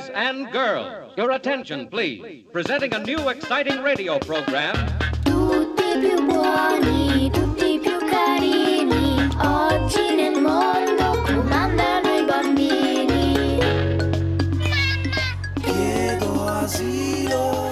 Boys and girls, your attention please. Presenting a new exciting radio program. Tutti più buoni, tutti più carini, oggi nel mondo comandano i bambini. Chiedo asilo.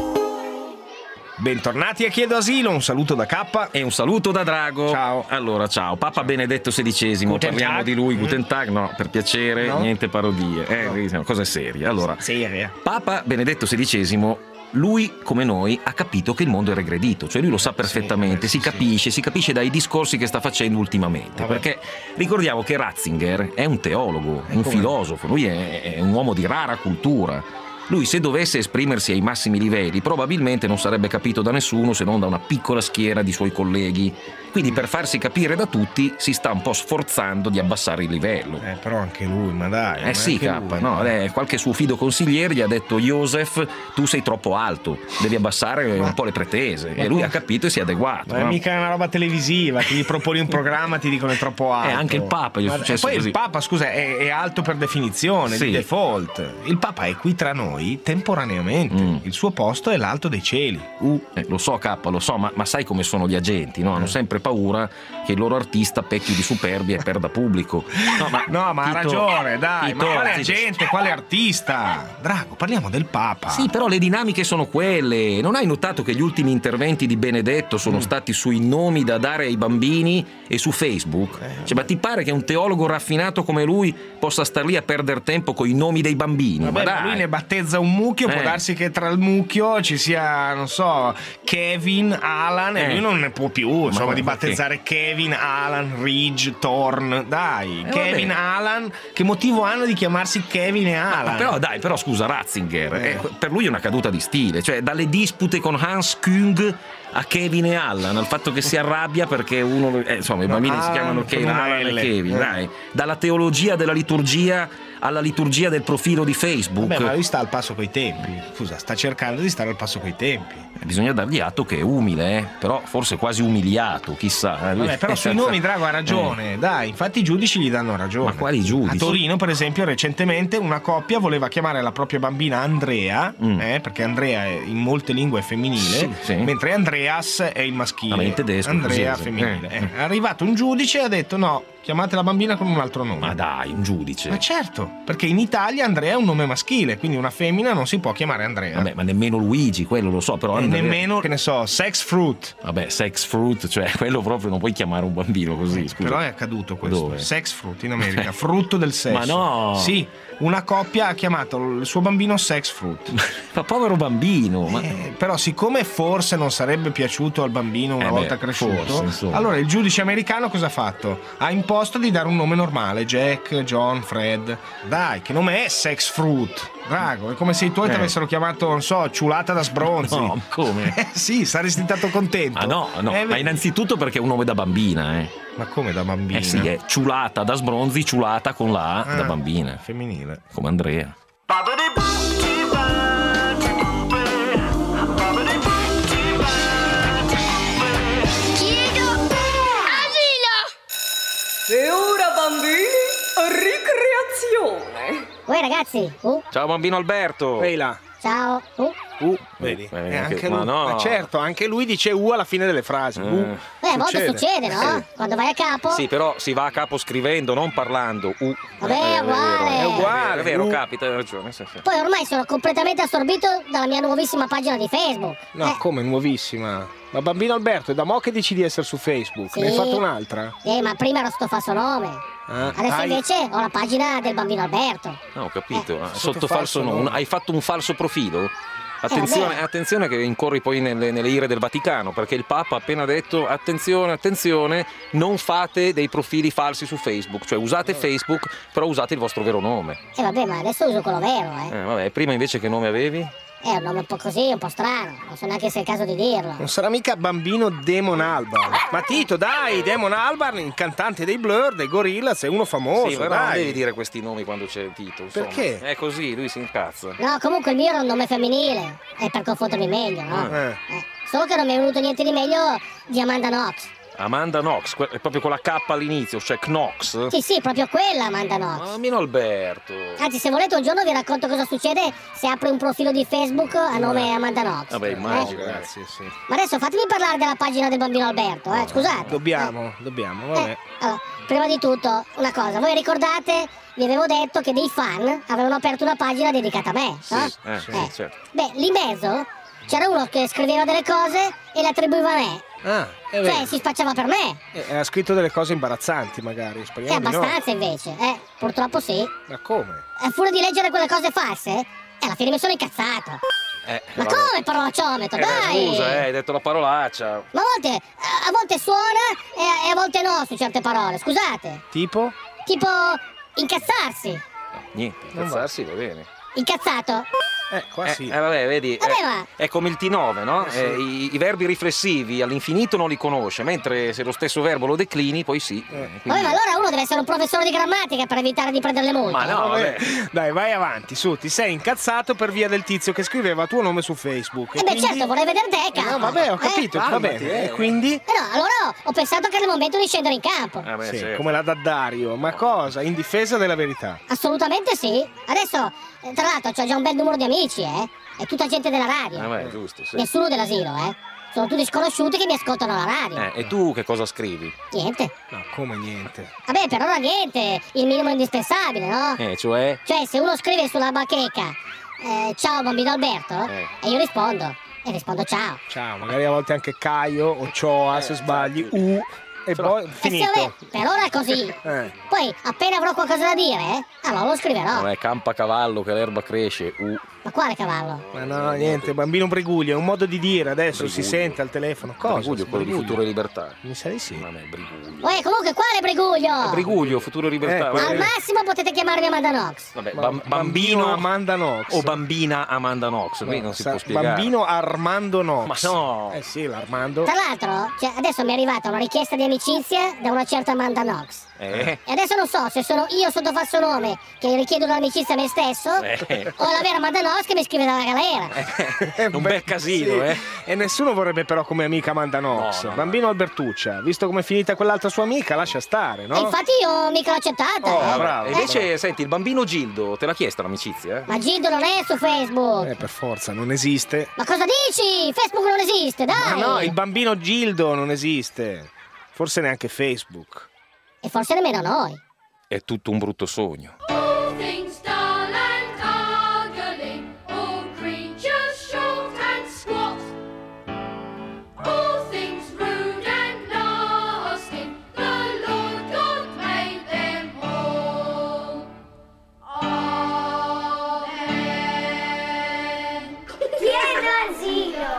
Bentornati a Chiedo Asilo, un saluto da K e un saluto da Drago. Ciao. Allora, ciao. Papa Benedetto XVI, parliamo Tag. di lui. Guten Tag, no, per piacere, No? niente parodie. Cosa seria. Allora, seria. Papa Benedetto XVI, lui, come noi, ha capito che il mondo è regredito, cioè lui lo sa perfettamente, si capisce dai discorsi che sta facendo ultimamente. Vabbè. Perché ricordiamo che Ratzinger è un teologo, è un filosofo, lui è un uomo di rara cultura. Lui, se dovesse esprimersi ai massimi livelli, probabilmente non sarebbe capito da nessuno se non da una piccola schiera di suoi colleghi. Quindi, per farsi capire da tutti, si sta un po' sforzando di abbassare il livello. Però anche lui, ma dai. Eh sì, qualche suo fido consigliere gli ha detto: Joseph, tu sei troppo alto, devi abbassare un po' le pretese. E lui ha capito e si è adeguato. Ma è mica una roba televisiva, che gli proponi un programma, ti dicono è troppo alto. Anche il Papa gli è successo poi così. il Papa, scusa, è alto per definizione, Sì. di default. Il Papa è qui tra noi temporaneamente. Il suo posto è l'alto dei cieli. Lo so, K, lo so, ma sai come sono gli agenti, no? Hanno sempre paura che il loro artista pecchi di superbia e perda pubblico. No, ma ha ragione, dai. Tito, Ma quale agente, quale artista? Drago, parliamo del Papa. Sì, però le dinamiche sono quelle. Non hai notato che gli ultimi interventi di Benedetto sono stati sui nomi da dare ai bambini e su Facebook? Ma ti pare che un teologo raffinato come lui possa star lì a perdere tempo con i nomi dei bambini? Vabbè, ma lui ne battezza un mucchio, può darsi che tra il mucchio ci sia, non so, Kevin, Alan, e lui non ne può più, insomma, di battezzare Kevin, Alan, Ridge, Thorn. Dai, Kevin, Alan, che motivo hanno di chiamarsi Kevin e Alan? Però scusa, Ratzinger, per lui è una caduta di stile, cioè dalle dispute con Hans Küng a Kevin e Alan, al fatto che si arrabbia perché uno, insomma, i bambini si chiamano Kevin, Alan e Kevin, dai, dalla teologia della liturgia alla liturgia del profilo di Facebook. Vabbè, ma lui sta al passo coi tempi. Scusa, sta cercando di stare al passo coi tempi. Bisogna dargli atto che è umile, però forse quasi umiliato, chissà. Vabbè, però sui nomi Drago ha ragione, dai, infatti i giudici gli danno ragione. Ma quali giudici? A Torino, per esempio, recentemente una coppia voleva chiamare la propria bambina Andrea, perché Andrea in molte lingue è femminile, sì. mentre Andreas è il maschile. Ma in tedesco Andrea così, femminile. È arrivato un giudice e ha detto no, chiamate la bambina con un altro nome. Ma dai, un giudice. Ma certo, perché in Italia Andrea è un nome maschile, quindi una femmina non si può chiamare Andrea. Vabbè, ma nemmeno Luigi, quello lo so, però E Andrea... nemmeno, che ne so, Sex Fruit. Vabbè, sex fruit, cioè quello proprio non puoi chiamare un bambino così, scusa. Però è accaduto questo. Dove? Sex Fruit in America, frutto del sesso. Ma no! Sì, una coppia ha chiamato il suo bambino Sex Fruit. Ma povero bambino, ma... Però siccome forse non sarebbe piaciuto al bambino una volta cresciuto, forse, insomma. allora il giudice americano cosa ha fatto? Ha imposto di dare un nome normale, Jack, John, Fred. Dai, che nome è Sex Fruit? Drago, è come se i tuoi ti avessero chiamato, non so, ciulata da sbronzi. No, come? Sì, saresti stato contento. Ah no, ma innanzitutto perché è un nome da bambina, Ma come da bambina? sì, è ciulata da sbronzi, ciulata con la A da bambina. Femminile. Come Andrea. Chiedo asilo! E ora, bambini, ricreazione. Uè ragazzi, Ciao bambino Alberto. Ehi là. ciao. Vedi? Anche- Anche ma lui. no. Ma certo, anche lui dice alla fine delle frasi. A volte succede, no? Quando vai a capo. Sì, però si va a capo scrivendo, non parlando. Vabbè, è uguale. È uguale. È vero, capita, hai ragione. Sì. Poi ormai sono completamente assorbito dalla mia nuovissima pagina di Facebook. No, come nuovissima? Ma bambino Alberto, è da mo' che dici di essere su Facebook? Sì. Ne hai fatto un'altra? Ma prima ero sto falso nome. Adesso invece ho la pagina del bambino Alberto. No, ho capito. sotto Sotto falso falso nome. nome. Hai fatto un falso profilo? vabbè. Attenzione che incorri poi nelle ire del Vaticano, perché il Papa ha appena detto attenzione, non fate dei profili falsi su Facebook, cioè usate Facebook, però usate il vostro vero nome. Vabbè, ma adesso uso quello vero, Vabbè, prima invece che nome avevi? È un nome un po' così, un po' strano. Non so neanche se è il caso di dirlo. Non sarà mica bambino Damon Albarn. Ma Tito, dai, Damon Albarn, il cantante dei Blur, dei Gorillaz, è uno famoso, Sì, però non dai. devi dire questi nomi quando c'è Tito, insomma. Perché? È così, lui si incazza. No, comunque il mio era un nome femminile. È per confondermi meglio, no? Solo che non mi è venuto niente di meglio di Amanda Knox. Amanda Knox, è proprio con la K all'inizio, cioè Knox. Sì, proprio quella Amanda Knox. Bambino Alberto. Anzi, se volete un giorno vi racconto cosa succede se apri un profilo di Facebook a nome Amanda Knox. Vabbè, immagino. Grazie, sì. Ma adesso fatemi parlare della pagina del bambino Alberto, scusate. Dobbiamo, vabbè. Allora, prima di tutto, una cosa, voi ricordate, vi avevo detto che dei fan avevano aperto una pagina dedicata a me, no? Sì, certo. Beh, lì in mezzo c'era uno che scriveva delle cose e le attribuiva a me. Cioè, si spacciava per me. Ha scritto delle cose imbarazzanti, magari. Speriamo di no. Abbastanza invece, purtroppo sì. Ma come? A furia di leggere quelle cose false, alla fine mi sono incazzato. Ma come parolaccionemetro, dai! Scusa, hai detto la parolaccia. Ma a volte suona e a volte no su certe parole, scusate. Tipo? Tipo incazzarsi. Niente, incazzarsi va bene. Incazzato? Qua sì. Vabbè, vedi, Vabbè, ma- è come il T9, no? I verbi riflessivi all'infinito non li conosce, mentre se lo stesso verbo lo declini, poi sì. Vabbè, ma allora uno deve essere un professore di grammatica per evitare di prendere le multe. Ma no, vabbè. Dai, vai avanti, su, ti sei incazzato per via del tizio che scriveva tuo nome su Facebook. Beh, certo, vorrei vedere te, cazzo. No, vabbè, ho capito, va bene. E quindi? No, allora ho pensato che era il momento di scendere in campo. Sì, certo. come la Daddario. Ma cosa? In difesa della verità. Assolutamente sì. Adesso, tra l'altro, c'ho già un bel numero di amici, È tutta gente della radio. Vabbè, giusto, sì. Nessuno dell'asilo, Sono tutti sconosciuti che mi ascoltano alla radio. E tu che cosa scrivi? Niente. No, come niente? Vabbè, per ora niente. Il minimo indispensabile, no? Cioè? Cioè, se uno scrive sulla bacheca ciao bambino Alberto, e io rispondo. E rispondo ciao. Ciao, magari a volte anche Caio o Cioa se sbagli. E poi finito. Vabbè, per ora è così. Poi, appena avrò qualcosa da dire, allora lo scriverò. Vabbè, campa cavallo che l'erba cresce. Ma quale cavallo? Ma no, niente, bambino Briguglio, è un modo di dire, adesso si sente al telefono. Cosa? Briguglio, quello di Futuro e Libertà. Mi sa di sì. Vabbè, Briguglio. Comunque, quale Briguglio? Briguglio, Futuro e Libertà. Al massimo potete chiamarmi Amanda Knox. Vabbè, bambino Amanda Knox. o bambina Amanda Knox, qui non si può spiegare. Bambino Armando Knox. Ma no! Sì, l'Armando. Tra l'altro, adesso mi è arrivata una richiesta di amicizia da una certa Amanda Knox. E adesso non so se sono io sotto falso nome che richiedo l'amicizia a me stesso o la vera Amanda Knox che mi scrive dalla galera. Un bel casino, E nessuno vorrebbe però come amica Amanda Knox. No. Bambino Albertuccia, visto come è finita quell'altra sua amica, lascia stare, no? E infatti io mica l'ho accettata. Bravo. E invece, senti, il bambino Gildo, te l'ha chiesto l'amicizia? Ma Gildo non è su Facebook. Per forza, non esiste. Ma cosa dici? Facebook non esiste, dai. Ma no, il bambino Gildo non esiste. Forse neanche Facebook. E forse nemmeno noi. È tutto un brutto sogno. All things dull and ugly, all creatures short and squat, all things rude and nasty, the Lord God made them all. Amen. Chiedo asilo.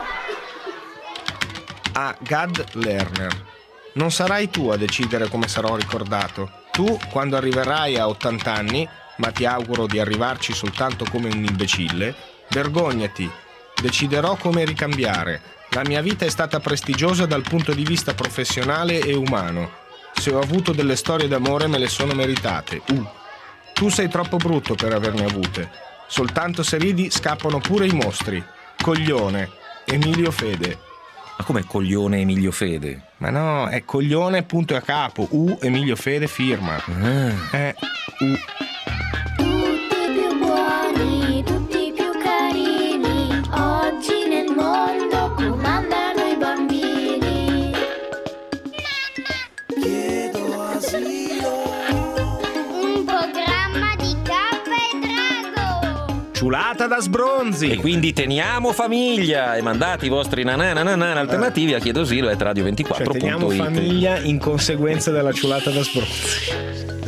A Gad Lerner. Non sarai tu a decidere come sarò ricordato. Tu, quando arriverai a 80 anni, ma ti auguro di arrivarci soltanto come un imbecille, vergognati. Deciderò come ricambiare. La mia vita è stata prestigiosa dal punto di vista professionale e umano. Se ho avuto delle storie d'amore me le sono meritate. Tu sei troppo brutto per averne avute. Soltanto se ridi scappano pure i mostri. Coglione. Emilio Fede. Ma come coglione Emilio Fede? Ma no, è coglione punto a capo. Emilio Fede firma. Tutti più buoni, tutti più carini, oggi nel mondo comandano i bambini. Chiedo asilo. Un programma di Cappa e Drago. Ciulata da sbronzi. E quindi teniamo famiglia e mandate i vostri nananana alternativi a chiedosilo@radio24.it. Cioè, teniamo famiglia in conseguenza della ciulata da sbronzi.